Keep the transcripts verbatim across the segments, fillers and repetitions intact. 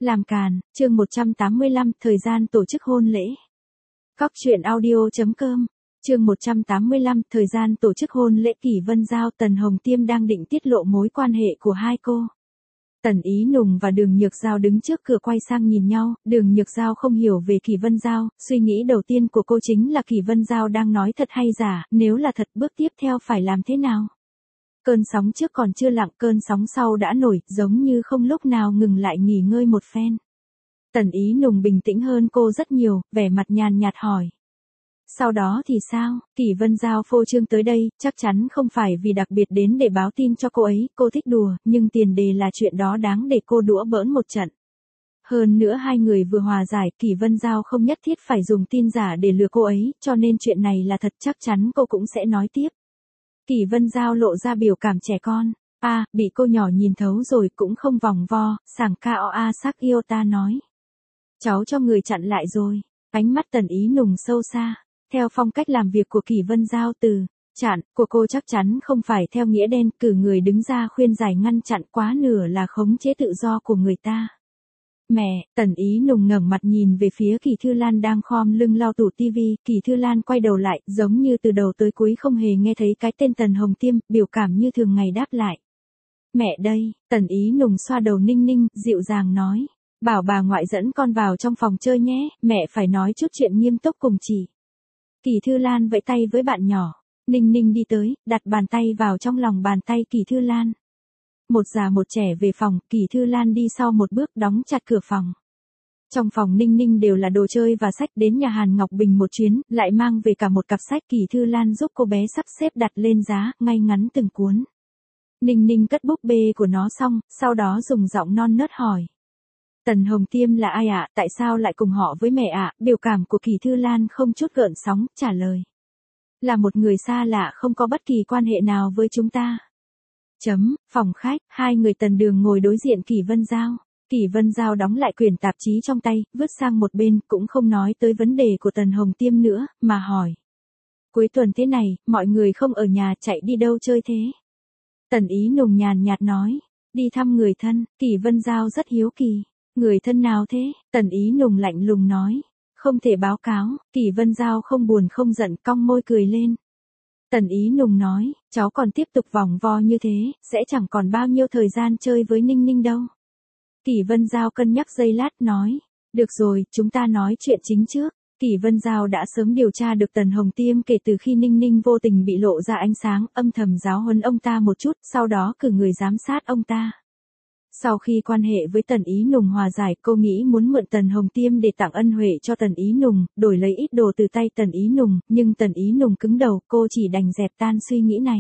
Làm càn, chương một trăm tám mươi lăm, thời gian tổ chức hôn lễ. Cóc truyện audio chấm com, chương một trăm tám mươi lăm, thời gian tổ chức hôn lễ. Kỷ Vân Giao, Tần Hồng Tiêm đang định tiết lộ mối quan hệ của hai cô. Tần Ý Nùng và Đường Nhược Giao đứng trước cửa quay sang nhìn nhau, Đường Nhược Giao không hiểu về Kỷ Vân Giao, suy nghĩ đầu tiên của cô chính là Kỷ Vân Giao đang nói thật hay giả, nếu là thật bước tiếp theo phải làm thế nào? Cơn sóng trước còn chưa lặng, cơn sóng sau đã nổi, giống như không lúc nào ngừng lại nghỉ ngơi một phen. Tần Ý Nùng bình tĩnh hơn cô rất nhiều, vẻ mặt nhàn nhạt hỏi. Sau đó thì sao? Kỷ Vân Giao phô trương tới đây, chắc chắn không phải vì đặc biệt đến để báo tin cho cô ấy, cô thích đùa, nhưng tiền đề là chuyện đó đáng để cô đũa bỡn một trận. Hơn nữa hai người vừa hòa giải, Kỷ Vân Giao không nhất thiết phải dùng tin giả để lừa cô ấy, cho nên chuyện này là thật, chắc chắn cô cũng sẽ nói tiếp. Kỷ Vân Giao lộ ra biểu cảm trẻ con. A, à, bị cô nhỏ nhìn thấu rồi, cũng không vòng vo, sảng ca o a sắc yêu ta nói. Cháu cho người chặn lại rồi. Ánh mắt Tần Ý Nùng sâu xa. Theo phong cách làm việc của Kỷ Vân Giao, từ chặn của cô chắc chắn không phải theo nghĩa đen, cử người đứng ra khuyên giải ngăn chặn, quá nửa là khống chế tự do của người ta. Mẹ, Tần Ý Nùng ngẩng mặt nhìn về phía Kỷ Thư Lan đang khom lưng lau tủ tivi, Kỷ Thư Lan quay đầu lại, giống như từ đầu tới cuối không hề nghe thấy cái tên Tần Hồng Tiêm, biểu cảm như thường ngày đáp lại. Mẹ đây, Tần Ý Nùng xoa đầu Ninh Ninh, dịu dàng nói, bảo bà ngoại dẫn con vào trong phòng chơi nhé, mẹ phải nói chút chuyện nghiêm túc cùng chị. Kỷ Thư Lan vẫy tay với bạn nhỏ, Ninh Ninh đi tới, đặt bàn tay vào trong lòng bàn tay Kỷ Thư Lan. Một già một trẻ về phòng, Kỷ Thư Lan đi sau một bước đóng chặt cửa phòng. Trong phòng Ninh Ninh đều là đồ chơi và sách, đến nhà Hàn Ngọc Bình một chuyến, lại mang về cả một cặp sách. Kỷ Thư Lan giúp cô bé sắp xếp đặt lên giá, ngay ngắn từng cuốn. Ninh Ninh cất búp bê của nó xong, sau đó dùng giọng non nớt hỏi. Tần Hồng Tiêm là ai ạ, tại sao lại cùng họ với mẹ ạ? Biểu cảm của Kỷ Thư Lan không chút gợn sóng, trả lời. Là một người xa lạ, không có bất kỳ quan hệ nào với chúng ta. Chấm, phòng khách, hai người Tần Đường ngồi đối diện Kỷ Vân Giao. Kỷ Vân Giao đóng lại quyển tạp chí trong tay, vứt sang một bên, cũng không nói tới vấn đề của Tần Hồng Tiêm nữa, mà hỏi. Cuối tuần thế này, mọi người không ở nhà, chạy đi đâu chơi thế? Tần Ý Nùng nhàn nhạt nói, đi thăm người thân. Kỷ Vân Giao rất hiếu kỳ. Người thân nào thế? Tần Ý Nùng lạnh lùng nói. Không thể báo cáo. Kỷ Vân Giao không buồn không giận, cong môi cười lên. Tần Ý Nùng nói, cháu còn tiếp tục vòng vo như thế, sẽ chẳng còn bao nhiêu thời gian chơi với Ninh Ninh đâu. Kỷ Vân Giao cân nhắc giây lát nói, được rồi, chúng ta nói chuyện chính trước. Kỷ Vân Giao đã sớm điều tra được Tần Hồng Tiêm kể từ khi Ninh Ninh vô tình bị lộ ra ánh sáng, âm thầm giáo huấn ông ta một chút, sau đó cử người giám sát ông ta. Sau khi quan hệ với Tần Ý Nùng hòa giải, cô nghĩ muốn mượn Tần Hồng Tiêm để tặng ân huệ cho Tần Ý Nùng, đổi lấy ít đồ từ tay Tần Ý Nùng, nhưng Tần Ý Nùng cứng đầu, cô chỉ đành dẹp tan suy nghĩ này.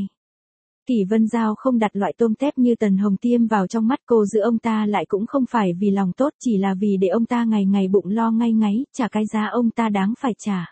Kỷ Vân Giao không đặt loại tôm tép như Tần Hồng Tiêm vào trong mắt cô, giữ ông ta lại cũng không phải vì lòng tốt, chỉ là vì để ông ta ngày ngày bụng lo ngay ngáy, trả cái giá ông ta đáng phải trả.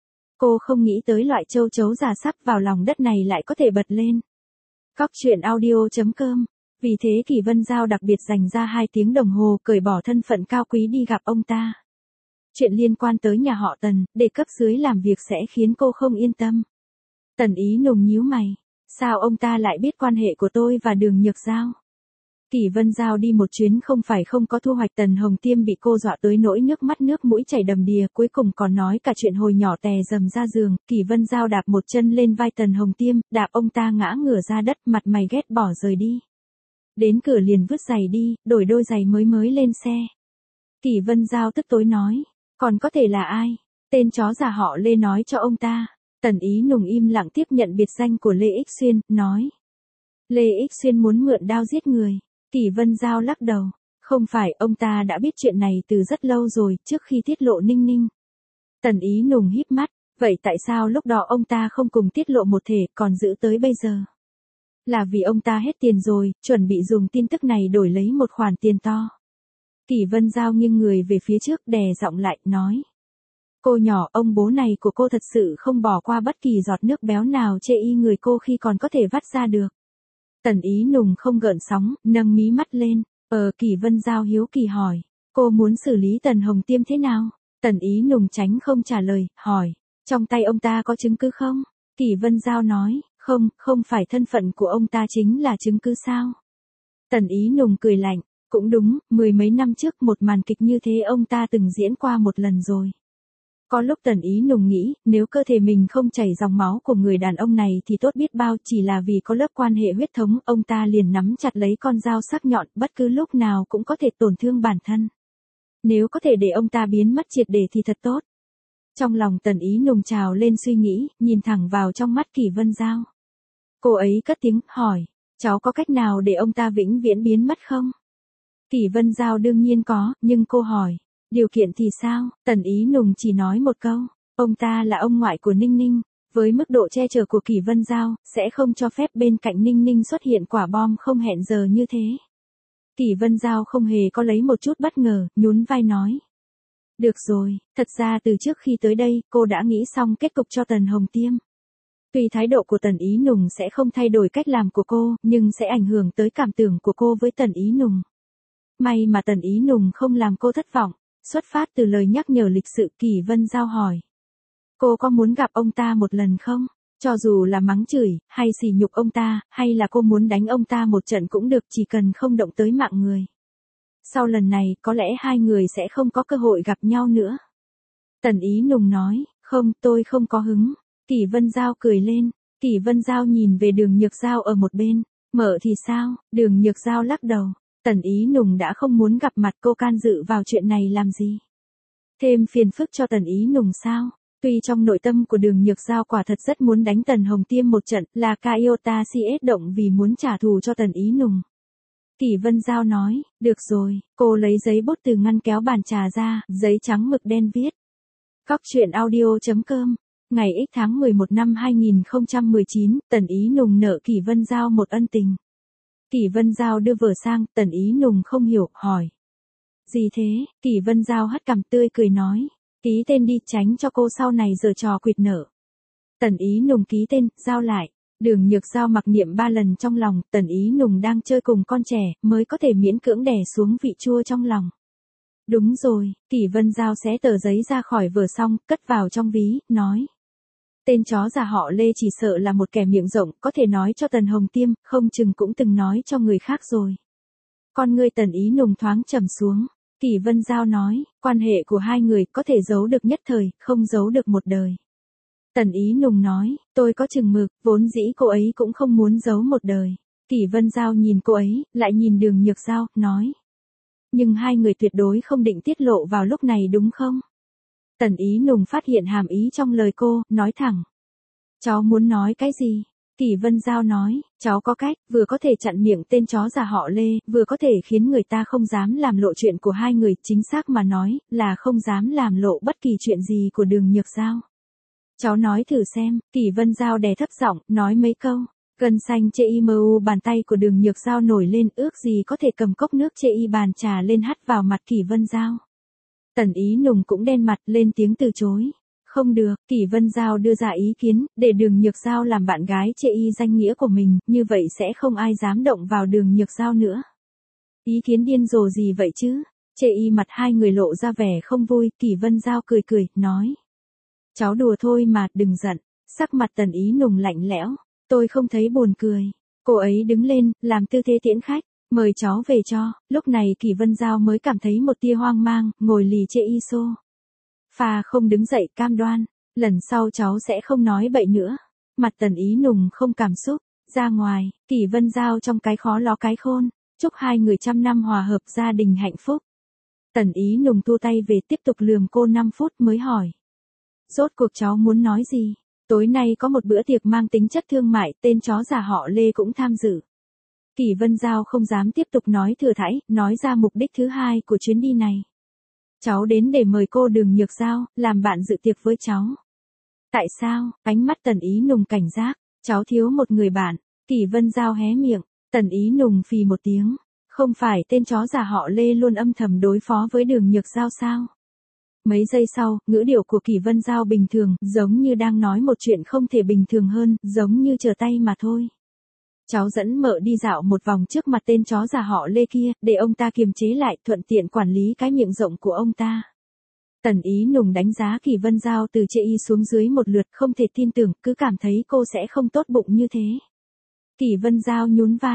Cô không nghĩ tới loại châu chấu già sắp vào lòng đất này lại có thể bật lên. Cóc truyện audio chấm com. Vì thế Kỷ Vân Giao đặc biệt dành ra hai tiếng đồng hồ, cởi bỏ thân phận cao quý đi gặp ông ta. Chuyện liên quan tới nhà họ Tần, để cấp dưới làm việc sẽ khiến cô không yên tâm. Tần Ý Nùng nhíu mày. Sao ông ta lại biết quan hệ của tôi và Đường Nhược Giao? Kỷ Vân Giao đi một chuyến không phải không có thu hoạch. Tần Hồng Tiêm bị cô dọa tới nỗi nước mắt nước mũi chảy đầm đìa, cuối cùng còn nói cả chuyện hồi nhỏ tè dầm ra giường. Kỷ Vân Giao đạp một chân lên vai Tần Hồng Tiêm, đạp ông ta ngã ngửa ra đất, mặt mày ghét bỏ rời đi. Đến cửa liền vứt giày đi, đổi đôi giày mới mới lên xe. Kỷ Vân Giao tức tối nói, còn có thể là ai? Tên chó già họ Lê nói cho ông ta. Tần Ý Nùng im lặng tiếp nhận biệt danh của Lê Ích Xuyên, nói. Lê Ích Xuyên muốn mượn đao giết người. Kỷ Vân Giao lắc đầu. Không phải, ông ta đã biết chuyện này từ rất lâu rồi, trước khi tiết lộ Ninh Ninh. Tần Ý Nùng híp mắt, vậy tại sao lúc đó ông ta không cùng tiết lộ một thể, còn giữ tới bây giờ? Là vì ông ta hết tiền rồi, chuẩn bị dùng tin tức này đổi lấy một khoản tiền to. Kỷ Vân Giao nghiêng người về phía trước, đè giọng lại, nói. Cô nhỏ, ông bố này của cô thật sự không bỏ qua bất kỳ giọt nước béo nào chê y người cô khi còn có thể vắt ra được. Tần Ý Nùng không gợn sóng, nâng mí mắt lên. Ờ, Kỷ Vân Giao hiếu kỳ hỏi. Cô muốn xử lý Tần Hồng Tiêm thế nào? Tần Ý Nùng tránh không trả lời, hỏi. Trong tay ông ta có chứng cứ không? Kỷ Vân Giao nói. Không, không phải thân phận của ông ta chính là chứng cứ sao? Tần Ý Nùng cười lạnh, Cũng đúng, mười mấy năm trước một màn kịch như thế ông ta từng diễn qua một lần rồi. Có lúc Tần Ý Nùng nghĩ, nếu cơ thể mình không chảy dòng máu của người đàn ông này thì tốt biết bao, chỉ là vì có lớp quan hệ huyết thống, ông ta liền nắm chặt lấy con dao sắc nhọn, bất cứ lúc nào cũng có thể tổn thương bản thân. Nếu có thể để ông ta biến mất triệt để thì thật tốt. Trong lòng Tần Ý Nùng trào lên suy nghĩ, nhìn thẳng vào trong mắt Kỷ Vân Giao. Cô ấy cất tiếng, hỏi, cháu có cách nào để ông ta vĩnh viễn biến mất không? Kỷ Vân Giao đương nhiên có, nhưng cô hỏi, điều kiện thì sao? Tần Ý Nùng chỉ nói một câu, ông ta là ông ngoại của Ninh Ninh, với mức độ che chở của Kỷ Vân Giao, sẽ không cho phép bên cạnh Ninh Ninh xuất hiện quả bom không hẹn giờ như thế. Kỷ Vân Giao không hề có lấy một chút bất ngờ, nhún vai nói. Được rồi, thật ra từ trước khi tới đây, cô đã nghĩ xong kết cục cho Tần Hồng Tiêm. Tuy thái độ của Tần Ý Nùng sẽ không thay đổi cách làm của cô, nhưng sẽ ảnh hưởng tới cảm tưởng của cô với Tần Ý Nùng. May mà Tần Ý Nùng không làm cô thất vọng, xuất phát từ lời nhắc nhở lịch sự. Kỷ Vân Giao hỏi. Cô có muốn gặp ông ta một lần không? Cho dù là mắng chửi, hay sỉ nhục ông ta, hay là cô muốn đánh ông ta một trận cũng được, chỉ cần không động tới mạng người. Sau lần này, có lẽ hai người sẽ không có cơ hội gặp nhau nữa. Tần Ý Nùng nói, không, tôi không có hứng. Kỷ Vân Giao cười lên, Kỷ Vân Giao nhìn về Đường Nhược Giao ở một bên, mở thì sao? Đường Nhược Giao lắc đầu, Tần Ý Nùng đã không muốn gặp mặt cô can dự vào chuyện này làm gì? Thêm phiền phức cho Tần Ý Nùng sao? Tuy trong nội tâm của Đường Nhược Giao quả thật rất muốn đánh Tần Hồng Tiêm một trận, là ca iota si ét động vì muốn trả thù cho Tần Ý Nùng. Kỷ Vân Giao nói, được rồi, cô lấy giấy bút từ ngăn kéo bàn trà ra, giấy trắng mực đen viết. Cóc truyện audio chấm com, ngày X tháng mười một năm hai nghìn không trăm mười chín, Tần Ý Nùng nợ Kỷ Vân Giao một ân tình. Kỷ Vân Giao đưa vở sang, Tần Ý Nùng không hiểu, hỏi. Gì thế? Kỷ Vân Giao hất cằm tươi cười nói, ký tên đi, tránh cho cô sau này giở trò quỵt nợ. Tần Ý Nùng ký tên, giao lại. Đường Nhược Giao mặc niệm ba lần trong lòng, Tần Ý Nùng đang chơi cùng con trẻ, mới có thể miễn cưỡng đè xuống vị chua trong lòng. Đúng rồi, Kỷ Vân Giao xé tờ giấy ra khỏi vở xong, cất vào trong ví, nói. Tên chó già họ Lê chỉ sợ là một kẻ miệng rộng, có thể nói cho Tần Hồng Tiêm, không chừng cũng từng nói cho người khác rồi. Con ngươi Tần Ý Nùng thoáng trầm xuống. Kỷ Vân Giao nói, quan hệ của hai người có thể giấu được nhất thời, không giấu được một đời. Tần Ý Nùng nói, tôi có chừng mực, vốn dĩ cô ấy cũng không muốn giấu một đời. Kỷ Vân Giao nhìn cô ấy, lại nhìn Đường Nhược Giao, nói. Nhưng hai người tuyệt đối không định tiết lộ vào lúc này đúng không? Tần Ý Nùng phát hiện hàm ý trong lời cô, nói thẳng. Cháu muốn nói cái gì? Kỷ Vân Giao nói, cháu có cách, vừa có thể chặn miệng tên chó già họ Lê, vừa có thể khiến người ta không dám làm lộ chuyện của hai người, chính xác mà nói, là không dám làm lộ bất kỳ chuyện gì của Đường Nhược Giao. Cháu nói thử xem, Kỷ Vân Giao đè thấp giọng, nói mấy câu. Gân xanh chê y mờ u bàn tay của Đường Nhược Giao nổi lên, ước gì có thể cầm cốc nước chê y bàn trà lên hắt vào mặt Kỷ Vân Giao. Tần Ý Nùng cũng đen mặt, lên tiếng từ chối. Không được, Kỷ Vân Giao đưa ra ý kiến, để Đường Nhược Giao làm bạn gái chê y danh nghĩa của mình, như vậy sẽ không ai dám động vào Đường Nhược Giao nữa. Ý kiến điên rồ gì vậy chứ? Chê y mặt hai người lộ ra vẻ không vui, Kỷ Vân Giao cười cười, nói. Cháu đùa thôi mà, đừng giận. Sắc mặt Tần Ý Nùng lạnh lẽo. Tôi không thấy buồn cười. Cô ấy đứng lên, làm tư thế tiễn khách. Mời cháu về cho. Lúc này Kỷ Vân Giao mới cảm thấy một tia hoang mang, ngồi lì chê y xô. Pha không đứng dậy, cam đoan. Lần sau cháu sẽ không nói bậy nữa. Mặt Tần Ý Nùng không cảm xúc. Ra ngoài, Kỷ Vân Giao trong cái khó ló cái khôn. Chúc hai người trăm năm hòa hợp, gia đình hạnh phúc. Tần Ý Nùng thu tay về, tiếp tục lườm cô năm phút mới hỏi. Rốt cuộc cháu muốn nói gì? Tối nay có một bữa tiệc mang tính chất thương mại, tên chó già họ Lê cũng tham dự. Kỷ Vân Giao không dám tiếp tục nói thừa thãi, nói ra mục đích thứ hai của chuyến đi này. Cháu đến để mời cô Đường Nhược Giao, làm bạn dự tiệc với cháu. Tại sao? Ánh mắt Tần Ý Nùng cảnh giác. Cháu thiếu một người bạn. Kỷ Vân Giao hé miệng. Tần Ý Nùng phì một tiếng. Không phải tên chó già họ Lê luôn âm thầm đối phó với Đường Nhược Giao sao? Mấy giây sau, ngữ điệu của Kỷ Vân Giao bình thường, giống như đang nói một chuyện không thể bình thường hơn, giống như chờ tay mà thôi. Cháu dẫn mợ đi dạo một vòng trước mặt tên chó già họ Lê kia, để ông ta kiềm chế lại, thuận tiện quản lý cái miệng rộng của ông ta. Tần Ý Nùng đánh giá Kỷ Vân Giao từ chê y xuống dưới một lượt, không thể tin tưởng, cứ cảm thấy cô sẽ không tốt bụng như thế. Kỷ Vân Giao nhún vai.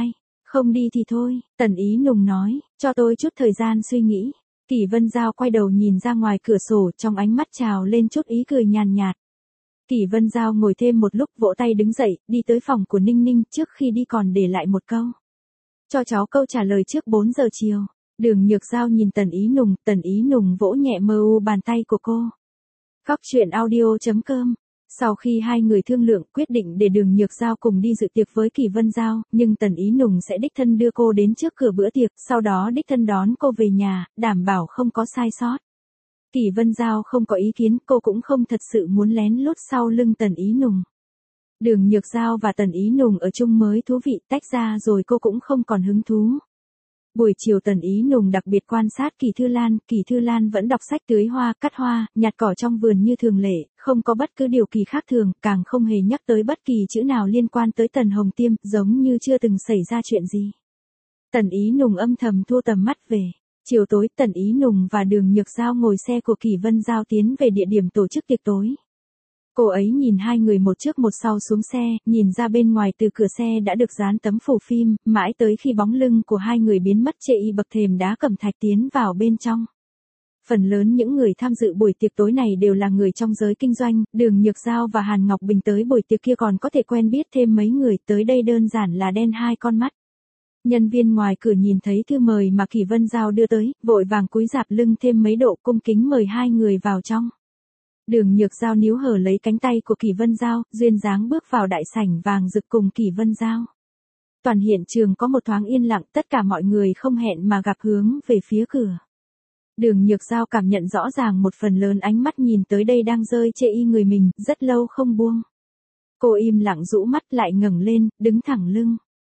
Không đi thì thôi, Tần Ý Nùng nói, cho tôi chút thời gian suy nghĩ. Kỷ Vân Giao quay đầu nhìn ra ngoài cửa sổ, trong ánh mắt trào lên chút ý cười nhàn nhạt. Kỷ Vân Giao ngồi thêm một lúc, vỗ tay đứng dậy, đi tới phòng của Ninh Ninh, trước khi đi còn để lại một câu. Cho cháu câu trả lời trước bốn giờ chiều. Đường Nhược Giao nhìn Tần Ý Nùng, Tần Ý Nùng vỗ nhẹ mờ u bàn tay của cô. Cóc truyện audio chấm com. Sau khi hai người thương lượng quyết định để Đường Nhược Giao cùng đi dự tiệc với Kỷ Vân Giao, nhưng Tần Ý Nùng sẽ đích thân đưa cô đến trước cửa bữa tiệc, sau đó đích thân đón cô về nhà, đảm bảo không có sai sót. Kỷ Vân Giao không có ý kiến, cô cũng không thật sự muốn lén lút sau lưng Tần Ý Nùng. Đường Nhược Giao và Tần Ý Nùng ở chung mới thú vị, tách ra rồi cô cũng không còn hứng thú. Buổi chiều Tần Ý Nùng đặc biệt quan sát Kỳ Thư Lan, Kỳ Thư Lan vẫn đọc sách, tưới hoa, cắt hoa, nhặt cỏ trong vườn như thường lệ, không có bất cứ điều kỳ khác thường, càng không hề nhắc tới bất kỳ chữ nào liên quan tới Tần Hồng Tiêm, giống như chưa từng xảy ra chuyện gì. Tần Ý Nùng âm thầm thua tầm mắt về. Chiều tối, Tần Ý Nùng và Đường Nhược Giao ngồi xe của Kỷ Vân Giao tiến về địa điểm tổ chức tiệc tối. Cô ấy nhìn hai người một trước một sau xuống xe, nhìn ra bên ngoài từ cửa xe đã được dán tấm phủ phim, mãi tới khi bóng lưng của hai người biến mất chê y bậc thềm đá cẩm thạch tiến vào bên trong. Phần lớn những người tham dự buổi tiệc tối này đều là người trong giới kinh doanh, Đường Nhược Giao và Hàn Ngọc Bình tới buổi tiệc kia còn có thể quen biết thêm mấy người, tới đây đơn giản là đen hai con mắt. Nhân viên ngoài cửa nhìn thấy thư mời mà Kỷ Vân Giao đưa tới, vội vàng cúi rạp lưng thêm mấy độ, cung kính mời hai người vào trong. Đường Nhược Giao níu hở lấy cánh tay của Kỷ Vân Giao, duyên dáng bước vào đại sảnh vàng rực cùng Kỷ Vân Giao. Toàn hiện trường có một thoáng yên lặng, tất cả mọi người không hẹn mà gặp hướng về phía cửa. Đường Nhược Giao cảm nhận rõ ràng một phần lớn ánh mắt nhìn tới đây đang rơi chê y người mình, rất lâu không buông. Cô im lặng rũ mắt lại ngẩng lên, đứng thẳng lưng.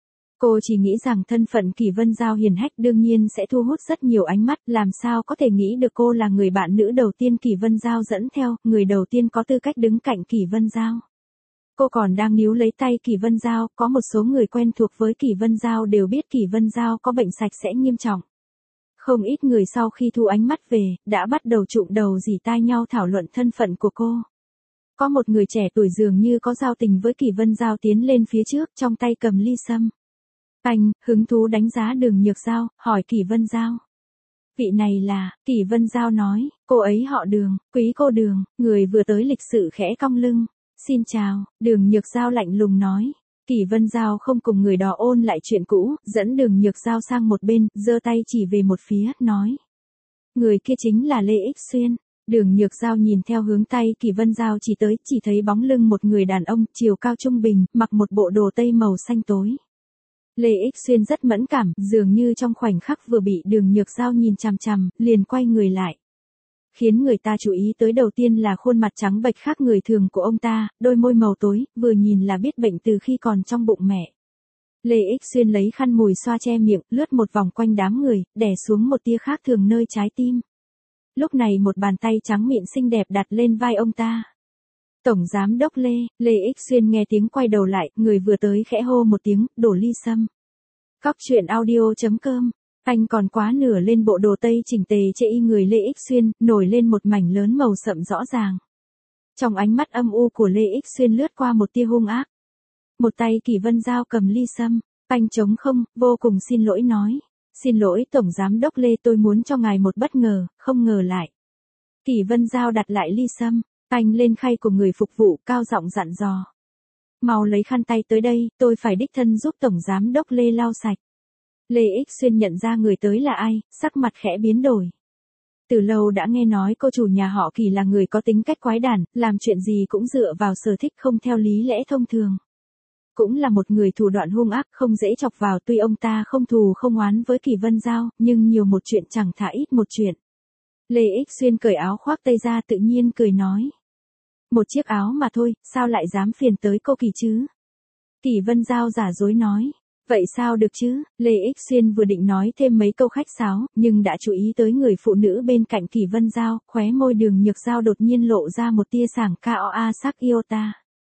Cô chỉ nghĩ rằng thân phận Kỷ Vân Giao hiền hách đương nhiên sẽ thu hút rất nhiều ánh mắt, làm sao có thể nghĩ được cô là người bạn nữ đầu tiên Kỷ Vân Giao dẫn theo, người đầu tiên có tư cách đứng cạnh Kỷ Vân Giao. Cô còn đang níu lấy tay Kỷ Vân Giao, có một số người quen thuộc với Kỷ Vân Giao đều biết Kỷ Vân Giao có bệnh sạch sẽ nghiêm trọng. Không ít người sau khi thu ánh mắt về, đã bắt đầu trụm đầu rỉ tai nhau thảo luận thân phận của cô. Có một người trẻ tuổi dường như có giao tình với Kỷ Vân Giao tiến lên phía trước, trong tay cầm ly sâm. Anh, hứng thú đánh giá Đường Nhược Giao, hỏi Kỷ Vân Giao. Vị này là, Kỷ Vân Giao nói, cô ấy họ Đường, quý cô Đường, người vừa tới lịch sự khẽ cong lưng. Xin chào, Đường Nhược Giao lạnh lùng nói. Kỷ Vân Giao không cùng người đó ôn lại chuyện cũ, dẫn Đường Nhược Giao sang một bên, giơ tay chỉ về một phía, nói. Người kia chính là Lê Ích Xuyên. Đường Nhược Giao nhìn theo hướng tay Kỷ Vân Giao chỉ tới, chỉ thấy bóng lưng một người đàn ông, chiều cao trung bình, mặc một bộ đồ tây màu xanh tối. Lê Ích Xuyên rất mẫn cảm, dường như trong khoảnh khắc vừa bị Đường Nhược Giao nhìn chằm chằm, liền quay người lại. Khiến người ta chú ý tới đầu tiên là khuôn mặt trắng bệch khác người thường của ông ta, đôi môi màu tối, vừa nhìn là biết bệnh từ khi còn trong bụng mẹ. Lê Ích Xuyên lấy khăn mùi xoa che miệng, lướt một vòng quanh đám người, đè xuống một tia khác thường nơi trái tim. Lúc này một bàn tay trắng mịn xinh đẹp đặt lên vai ông ta. Tổng Giám đốc Lê, Lê Ích Xuyên nghe tiếng quay đầu lại, người vừa tới khẽ hô một tiếng, đổ ly sâm. Cóc truyện audio chấm com. Anh còn quá nửa lên bộ đồ tây chỉnh tề chê y người Lê Ích Xuyên, nổi lên một mảnh lớn màu sậm rõ ràng. Trong ánh mắt âm u của Lê Ích Xuyên lướt qua một tia hung ác. Một tay Kỷ Vân Giao cầm ly sâm, anh trống không, vô cùng xin lỗi nói. Xin lỗi Tổng Giám đốc Lê, tôi muốn cho ngài một bất ngờ, không ngờ lại. Kỷ Vân Giao đặt lại ly sâm, anh lên khay của người phục vụ, cao giọng dặn dò. Mau lấy khăn tay tới đây, tôi phải đích thân giúp Tổng Giám đốc Lê lau sạch. Lê Ích Xuyên nhận ra người tới là ai, sắc mặt khẽ biến đổi. Từ lâu đã nghe nói cô chủ nhà họ Kỷ là người có tính cách quái đản, làm chuyện gì cũng dựa vào sở thích không theo lý lẽ thông thường. Cũng là một người thủ đoạn hung ác không dễ chọc vào, tuy ông ta không thù không oán với Kỷ Vân Giao, nhưng nhiều một chuyện chẳng thà ít một chuyện. Lê Ích Xuyên cởi áo khoác tây ra tự nhiên cười nói. Một chiếc áo mà thôi, sao lại dám phiền tới cô Kỷ chứ? Kỷ Vân Giao giả dối nói. Vậy sao được chứ? Lê Ích Xuyên vừa định nói thêm mấy câu khách sáo, nhưng đã chú ý tới người phụ nữ bên cạnh Kỷ Vân Giao, khóe môi Đường Nhược Giao đột nhiên lộ ra một tia sảng Koa sắc iota.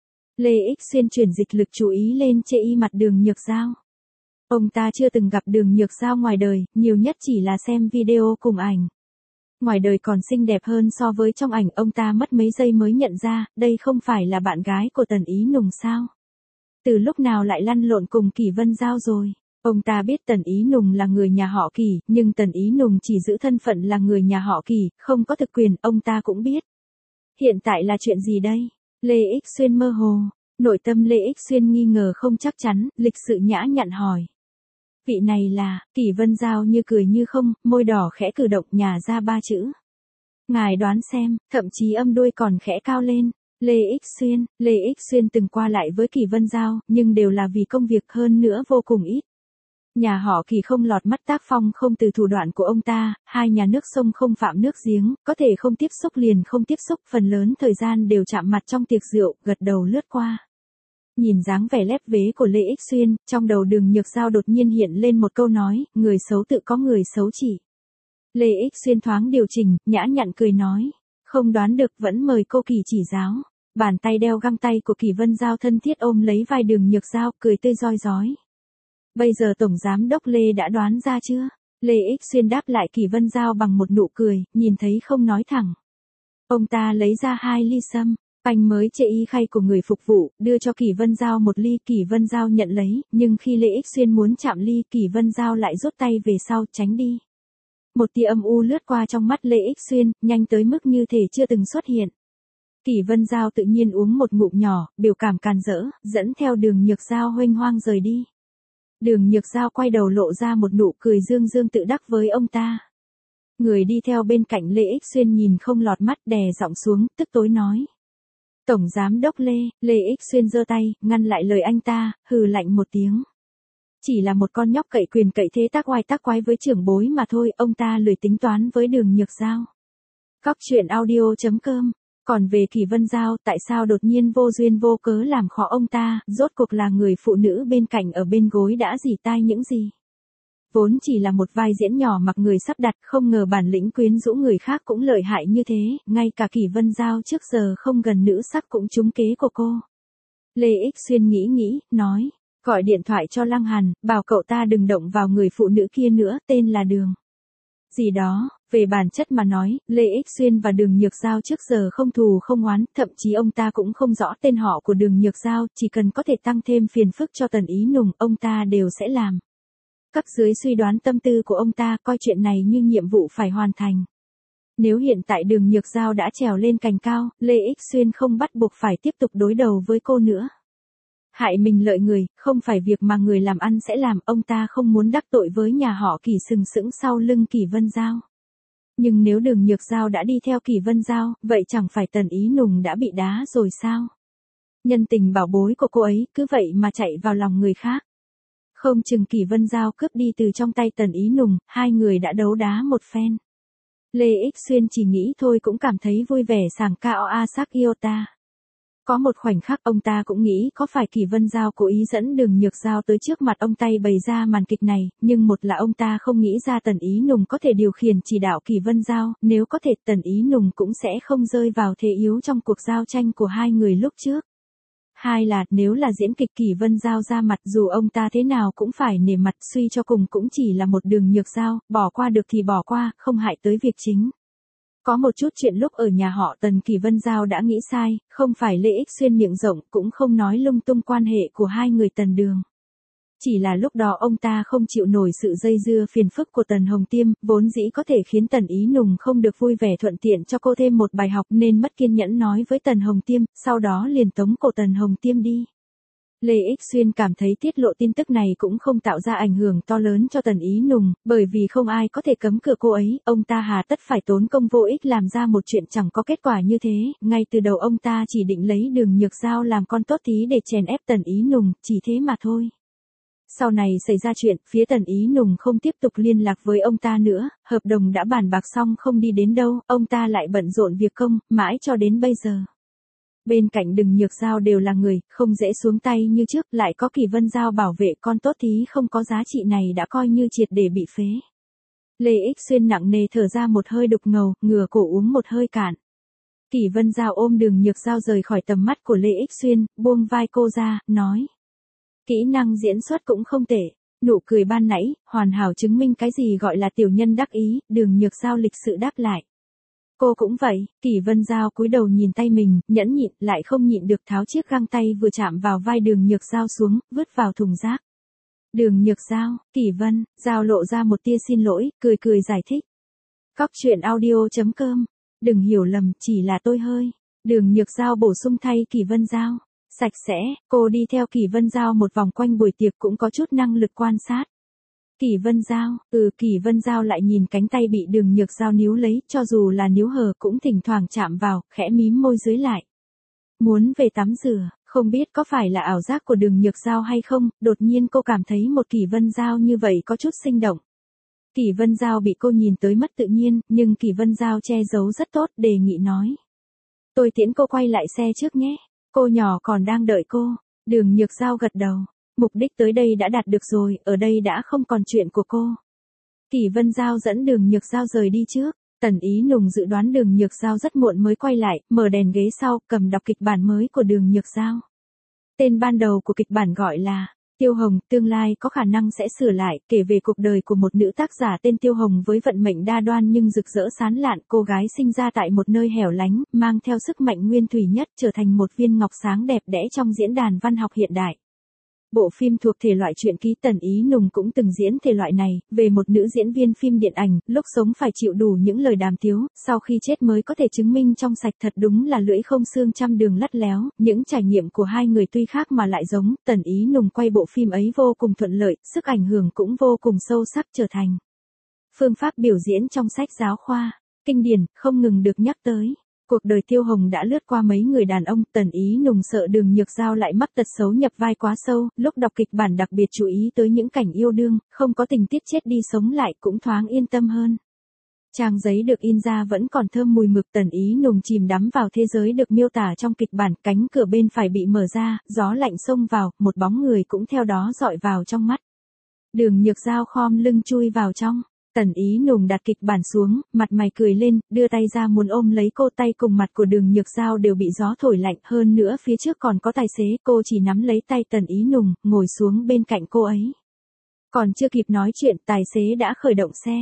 Lê Ích Xuyên chuyển dịch lực chú ý lên chê y mặt Đường Nhược Giao. Ông ta chưa từng gặp Đường Nhược Giao ngoài đời, nhiều nhất chỉ là xem video cùng ảnh. Ngoài đời còn xinh đẹp hơn so với trong ảnh, ông ta mất mấy giây mới nhận ra, đây không phải là bạn gái của Tần Ý Nùng sao? Từ lúc nào lại lăn lộn cùng Kỷ Vân Giao rồi? Ông ta biết Tần Ý Nùng là người nhà họ Kỳ, nhưng Tần Ý Nùng chỉ giữ thân phận là người nhà họ Kỳ, không có thực quyền, ông ta cũng biết. Hiện tại là chuyện gì đây? Lê Ích Xuyên mơ hồ, nội tâm Lê Ích Xuyên nghi ngờ không chắc chắn, lịch sự nhã nhặn hỏi. Vị này là, Kỳ Vân Giao như cười như không, môi đỏ khẽ cử động nhả ra ba chữ. Ngài đoán xem, thậm chí âm đuôi còn khẽ cao lên. Lê Ích Xuyên, Lê Ích Xuyên từng qua lại với Kỳ Vân Giao, nhưng đều là vì công việc hơn nữa vô cùng ít. Nhà họ Kỳ không lọt mắt tác phong không từ thủ đoạn của ông ta, hai nhà nước sông không phạm nước giếng, có thể không tiếp xúc liền không tiếp xúc, phần lớn thời gian đều chạm mặt trong tiệc rượu, gật đầu lướt qua. Nhìn dáng vẻ lép vế của Lê Ích Xuyên, trong đầu Đường Nhược Giao đột nhiên hiện lên một câu nói, người xấu tự có người xấu chỉ. Lê Ích Xuyên thoáng điều chỉnh, nhã nhặn cười nói, không đoán được vẫn mời cô Kỳ chỉ giáo. Bàn tay đeo găng tay của Kỳ Vân Giao thân thiết ôm lấy vai Đường Nhược Giao, cười tươi rói rói. Bây giờ Tổng Giám Đốc Lê đã đoán ra chưa? Lê Ích Xuyên đáp lại Kỳ Vân Giao bằng một nụ cười, nhìn thấy không nói thẳng. Ông ta lấy ra hai ly sâm, anh mới chê y khay của người phục vụ, đưa cho Kỳ Vân Giao một ly, Kỳ Vân Giao nhận lấy, nhưng khi Lê Ích Xuyên muốn chạm ly, Kỳ Vân Giao lại rút tay về sau, tránh đi. Một tia âm u lướt qua trong mắt Lê Ích Xuyên, nhanh tới mức như thể chưa từng xuất hiện. Kỳ Vân Giao tự nhiên uống một ngụm nhỏ, biểu cảm càn rỡ, dẫn theo Đường Nhược Giao huênh hoang rời đi. Đường Nhược Giao quay đầu lộ ra một nụ cười dương dương tự đắc với ông ta. Người đi theo bên cạnh Lê Ích Xuyên nhìn không lọt mắt đè giọng xuống, tức tối nói. Tổng Giám Đốc Lê, Lê Ích Xuyên giơ tay, ngăn lại lời anh ta, hừ lạnh một tiếng. Chỉ là một con nhóc cậy quyền cậy thế tác oai tác quái với trưởng bối mà thôi, ông ta lười tính toán với Đường Nhược Giao. Cóc truyện audio chấm com. Còn về Kỳ Vân Giao, tại sao đột nhiên vô duyên vô cớ làm khó ông ta, rốt cuộc là người phụ nữ bên cạnh ở bên gối đã dỉ tai những gì. Vốn chỉ là một vai diễn nhỏ mặc người sắp đặt, không ngờ bản lĩnh quyến rũ người khác cũng lợi hại như thế, ngay cả Kỳ Vân Giao trước giờ không gần nữ sắc cũng trúng kế của cô. Lê Ích Xuyên nghĩ nghĩ, nói, gọi điện thoại cho Lăng Hàn, bảo cậu ta đừng động vào người phụ nữ kia nữa, tên là Đường. Gì đó, về bản chất mà nói, Lê Ích Xuyên và Đường Nhược Giao trước giờ không thù không oán, thậm chí ông ta cũng không rõ tên họ của Đường Nhược Giao, chỉ cần có thể tăng thêm phiền phức cho Tần Ý Nùng, ông ta đều sẽ làm. Cấp dưới suy đoán tâm tư của ông ta, coi chuyện này như nhiệm vụ phải hoàn thành. Nếu hiện tại Đường Nhược Giao đã trèo lên cành cao, Lê Ích Xuyên không bắt buộc phải tiếp tục đối đầu với cô nữa. Hại mình lợi người, không phải việc mà người làm ăn sẽ làm, ông ta không muốn đắc tội với nhà họ Kỳ sừng sững sau lưng Kỳ Vân Giao. Nhưng nếu Đường Nhược Giao đã đi theo Kỳ Vân Giao, vậy chẳng phải Tần Ý Nùng đã bị đá rồi sao? Nhân tình bảo bối của cô ấy, cứ vậy mà chạy vào lòng người khác. Không chừng Kỳ Vân Giao cướp đi từ trong tay Tần Ý Nùng, hai người đã đấu đá một phen. Lê Ích Xuyên chỉ nghĩ thôi cũng cảm thấy vui vẻ sảng cao a sắc iota. Có một khoảnh khắc ông ta cũng nghĩ có phải Kỳ Vân Giao cố ý dẫn Đường Nhược Giao tới trước mặt ông tay bày ra màn kịch này, nhưng một là ông ta không nghĩ ra Tần Ý Nùng có thể điều khiển chỉ đạo Kỳ Vân Giao, nếu có thể Tần Ý Nùng cũng sẽ không rơi vào thế yếu trong cuộc giao tranh của hai người lúc trước. Hai là, nếu là diễn kịch Kỳ Vân Giao ra mặt dù ông ta thế nào cũng phải nể mặt, suy cho cùng cũng chỉ là một Đường Nhược Giao, bỏ qua được thì bỏ qua, không hại tới việc chính. Có một chút chuyện lúc ở nhà họ Tần Kỳ Vân Giao đã nghĩ sai, không phải Lê Ích Xuyên miệng rộng cũng không nói lung tung quan hệ của hai người Tần Đường. Chỉ là lúc đó ông ta không chịu nổi sự dây dưa phiền phức của Tần Hồng Tiêm, vốn dĩ có thể khiến Tần Ý Nùng không được vui vẻ thuận tiện cho cô thêm một bài học nên mất kiên nhẫn nói với Tần Hồng Tiêm, sau đó liền tống cổ Tần Hồng Tiêm đi. Lê Ích Xuyên cảm thấy tiết lộ tin tức này cũng không tạo ra ảnh hưởng to lớn cho Tần Ý Nùng, bởi vì không ai có thể cấm cửa cô ấy, ông ta hà tất phải tốn công vô ích làm ra một chuyện chẳng có kết quả như thế, ngay từ đầu ông ta chỉ định lấy Đường Nhược Giao làm con tốt tí để chèn ép Tần Ý Nùng, chỉ thế mà thôi. Sau này xảy ra chuyện, phía Tần Ý Nùng không tiếp tục liên lạc với ông ta nữa, hợp đồng đã bàn bạc xong không đi đến đâu, ông ta lại bận rộn việc công, mãi cho đến bây giờ. Bên cạnh Đường Nhược Giao đều là người, không dễ xuống tay như trước, lại có Kỳ Vân Giao bảo vệ con tốt tí không có giá trị này đã coi như triệt để bị phế. Lê Ích Xuyên nặng nề thở ra một hơi đục ngầu, ngửa cổ uống một hơi cạn. Kỳ Vân Giao ôm Đường Nhược Giao rời khỏi tầm mắt của Lê Ích Xuyên, buông vai cô ra, nói. Kỹ năng diễn xuất cũng không tệ, nụ cười ban nãy, hoàn hảo chứng minh cái gì gọi là tiểu nhân đắc ý, Đường Nhược Giao lịch sự đáp lại. Cô cũng vậy, Kỳ Vân Giao cúi đầu nhìn tay mình, nhẫn nhịn, lại không nhịn được tháo chiếc găng tay vừa chạm vào vai Đường Nhược Giao xuống, vứt vào thùng rác. Đường Nhược Giao, Kỷ Vân, Giao lộ ra một tia xin lỗi, cười cười giải thích. Cóc truyện audio chấm com, đừng hiểu lầm, chỉ là tôi hơi. Đường Nhược Giao bổ sung thay Kỷ Vân Giao. Sạch sẽ, cô đi theo Kỷ Vân Giao một vòng quanh buổi tiệc cũng có chút năng lực quan sát. Kỷ Vân Giao, ừ Kỷ Vân Giao lại nhìn cánh tay bị Đường Nhược Giao níu lấy, cho dù là níu hờ cũng thỉnh thoảng chạm vào, khẽ mím môi dưới lại. Muốn về tắm rửa, không biết có phải là ảo giác của Đường Nhược Giao hay không, đột nhiên cô cảm thấy một Kỷ Vân Giao như vậy có chút sinh động. Kỷ Vân Giao bị cô nhìn tới mất tự nhiên, nhưng Kỷ Vân Giao che giấu rất tốt, đề nghị nói. Tôi tiễn cô quay lại xe trước nhé, cô nhỏ còn đang đợi cô. Đường Nhược Giao gật đầu, mục đích tới đây đã đạt được rồi, ở đây đã không còn chuyện của cô. Kỷ Vân Giao dẫn Đường Nhược Giao rời đi trước. Tần Ý Nùng dự đoán Đường Nhược Giao rất muộn mới quay lại, mở đèn ghế sau, cầm đọc kịch bản mới của Đường Nhược Giao. Tên ban đầu của kịch bản gọi là Tiêu Hồng, tương lai có khả năng sẽ sửa lại, kể về cuộc đời của một nữ tác giả tên Tiêu Hồng với vận mệnh đa đoan nhưng rực rỡ sáng lạn. Cô gái sinh ra tại một nơi hẻo lánh, mang theo sức mạnh nguyên thủy nhất, trở thành một viên ngọc sáng đẹp đẽ trong diễn đàn văn học hiện đại. Bộ phim thuộc thể loại truyện ký, Tần Ý Nùng cũng từng diễn thể loại này, về một nữ diễn viên phim điện ảnh, lúc sống phải chịu đủ những lời đàm tiếu, sau khi chết mới có thể chứng minh trong sạch, thật đúng là lưỡi không xương trăm đường lắt léo. Những trải nghiệm của hai người tuy khác mà lại giống, Tần Ý Nùng quay bộ phim ấy vô cùng thuận lợi, sức ảnh hưởng cũng vô cùng sâu sắc, trở thành phương pháp biểu diễn trong sách giáo khoa, kinh điển, không ngừng được nhắc tới. Cuộc đời Tiêu Hồng đã lướt qua mấy người đàn ông, Tần Ý Nùng sợ Đường Nhược Giao lại mắc tật xấu nhập vai quá sâu, lúc đọc kịch bản đặc biệt chú ý tới những cảnh yêu đương, không có tình tiết chết đi sống lại cũng thoáng yên tâm hơn. Trang giấy được in ra vẫn còn thơm mùi mực, Tần Ý Nùng chìm đắm vào thế giới được miêu tả trong kịch bản, cánh cửa bên phải bị mở ra, gió lạnh xông vào, một bóng người cũng theo đó dọi vào trong mắt. Đường Nhược Giao khom lưng chui vào trong. Tần Ý Nùng đặt kịch bản xuống, mặt mày cười lên, đưa tay ra muốn ôm lấy cô, tay cùng mặt của Đường Nhược Giao đều bị gió thổi lạnh, hơn nữa phía trước còn có tài xế, cô chỉ nắm lấy tay Tần Ý Nùng, ngồi xuống bên cạnh cô ấy. Còn chưa kịp nói chuyện, tài xế đã khởi động xe.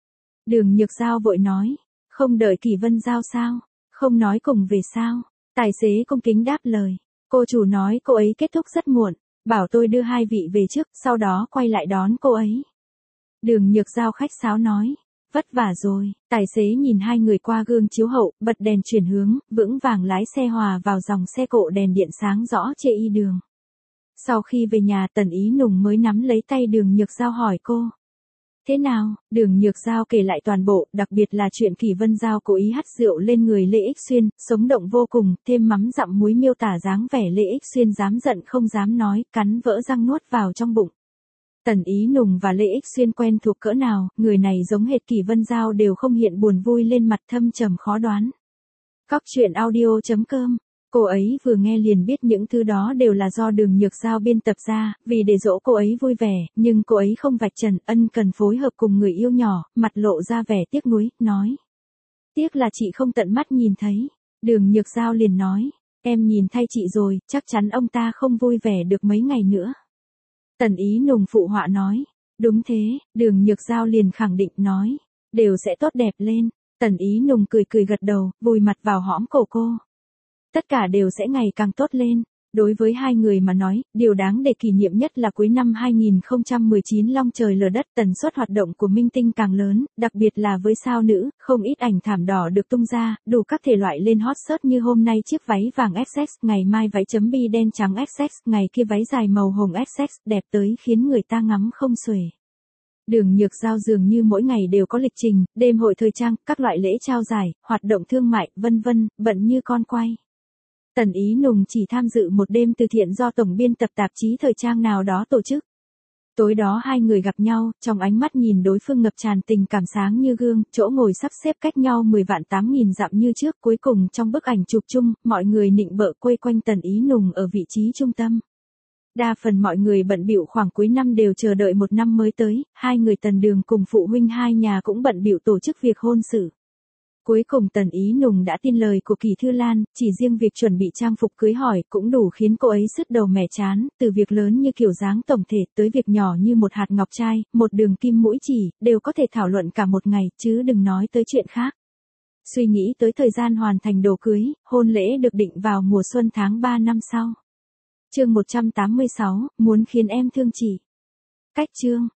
Đường Nhược Giao vội nói, không đợi Kỷ Vân Giao sao, không nói cùng về sao. Tài xế cung kính đáp lời, cô chủ nói cô ấy kết thúc rất muộn, bảo tôi đưa hai vị về trước, sau đó quay lại đón cô ấy. Đường Nhược Giao khách sáo nói, vất vả rồi. Tài xế nhìn hai người qua gương chiếu hậu, bật đèn chuyển hướng, vững vàng lái xe hòa vào dòng xe cộ đèn điện sáng rõ chê y đường. Sau khi về nhà, Tần Ý Nùng mới nắm lấy tay Đường Nhược Giao hỏi cô. Thế nào? Đường Nhược Giao kể lại toàn bộ, đặc biệt là chuyện Kỷ Vân Giao cố ý hắt rượu lên người Lê Ích Xuyên, sống động vô cùng, thêm mắm dặm muối miêu tả dáng vẻ Lê Ích Xuyên dám giận không dám nói, cắn vỡ răng nuốt vào trong bụng. Tần Ý Nùng và Lê Ích Xuyên quen thuộc cỡ nào, người này giống hệt Kỷ Vân Giao đều không hiện buồn vui lên mặt, thâm trầm khó đoán. Cóc truyện audio chấm com, cô ấy vừa nghe liền biết những thứ đó đều là do Đường Nhược Giao biên tập ra, vì để dỗ cô ấy vui vẻ, nhưng cô ấy không vạch trần, ân cần phối hợp cùng người yêu nhỏ, mặt lộ ra vẻ tiếc nuối, nói. Tiếc là chị không tận mắt nhìn thấy. Đường Nhược Giao liền nói, em nhìn thay chị rồi, chắc chắn ông ta không vui vẻ được mấy ngày nữa. Tần Ý Nùng phụ họa nói, đúng thế. Đường Nhược Giao liền khẳng định nói, đều sẽ tốt đẹp lên. Tần Ý Nùng cười cười gật đầu, vùi mặt vào hõm cổ cô. Tất cả đều sẽ ngày càng tốt lên. Đối với hai người mà nói, điều đáng để kỷ niệm nhất là cuối năm hai nghìn không trăm mười chín long trời lở đất, tần suất hoạt động của minh tinh càng lớn, đặc biệt là với sao nữ, không ít ảnh thảm đỏ được tung ra, đủ các thể loại lên hot search như hôm nay chiếc váy vàng ích ích, ngày mai váy chấm bi đen trắng ích ích, ngày kia váy dài màu hồng ích ích, đẹp tới khiến người ta ngắm không xuể. Đường Nhược Giao dường như mỗi ngày đều có lịch trình, đêm hội thời trang, các loại lễ trao giải, hoạt động thương mại, vân vân, bận như con quay. Tần Ý Nùng chỉ tham dự một đêm từ thiện do tổng biên tập tạp chí thời trang nào đó tổ chức. Tối đó hai người gặp nhau, trong ánh mắt nhìn đối phương ngập tràn tình cảm sáng như gương, chỗ ngồi sắp xếp cách nhau mười vạn tám nghìn dặm như trước, cuối cùng trong bức ảnh chụp chung, mọi người nịnh bợ quây quanh Tần Ý Nùng ở vị trí trung tâm. Đa phần mọi người bận bịu khoảng cuối năm đều chờ đợi một năm mới tới, hai người Tần Đường cùng phụ huynh hai nhà cũng bận bịu tổ chức việc hôn sự. Cuối cùng Tần Ý Nùng đã tin lời của Kỳ Thư Lan, chỉ riêng việc chuẩn bị trang phục cưới hỏi cũng đủ khiến cô ấy sứt đầu mẻ chán, từ việc lớn như kiểu dáng tổng thể tới việc nhỏ như một hạt ngọc trai, một đường kim mũi chỉ, đều có thể thảo luận cả một ngày, chứ đừng nói tới chuyện khác. Suy nghĩ tới thời gian hoàn thành đồ cưới, hôn lễ được định vào mùa xuân tháng ba năm sau. Chương một trăm tám mươi sáu, muốn khiến em thương chị. Cách chương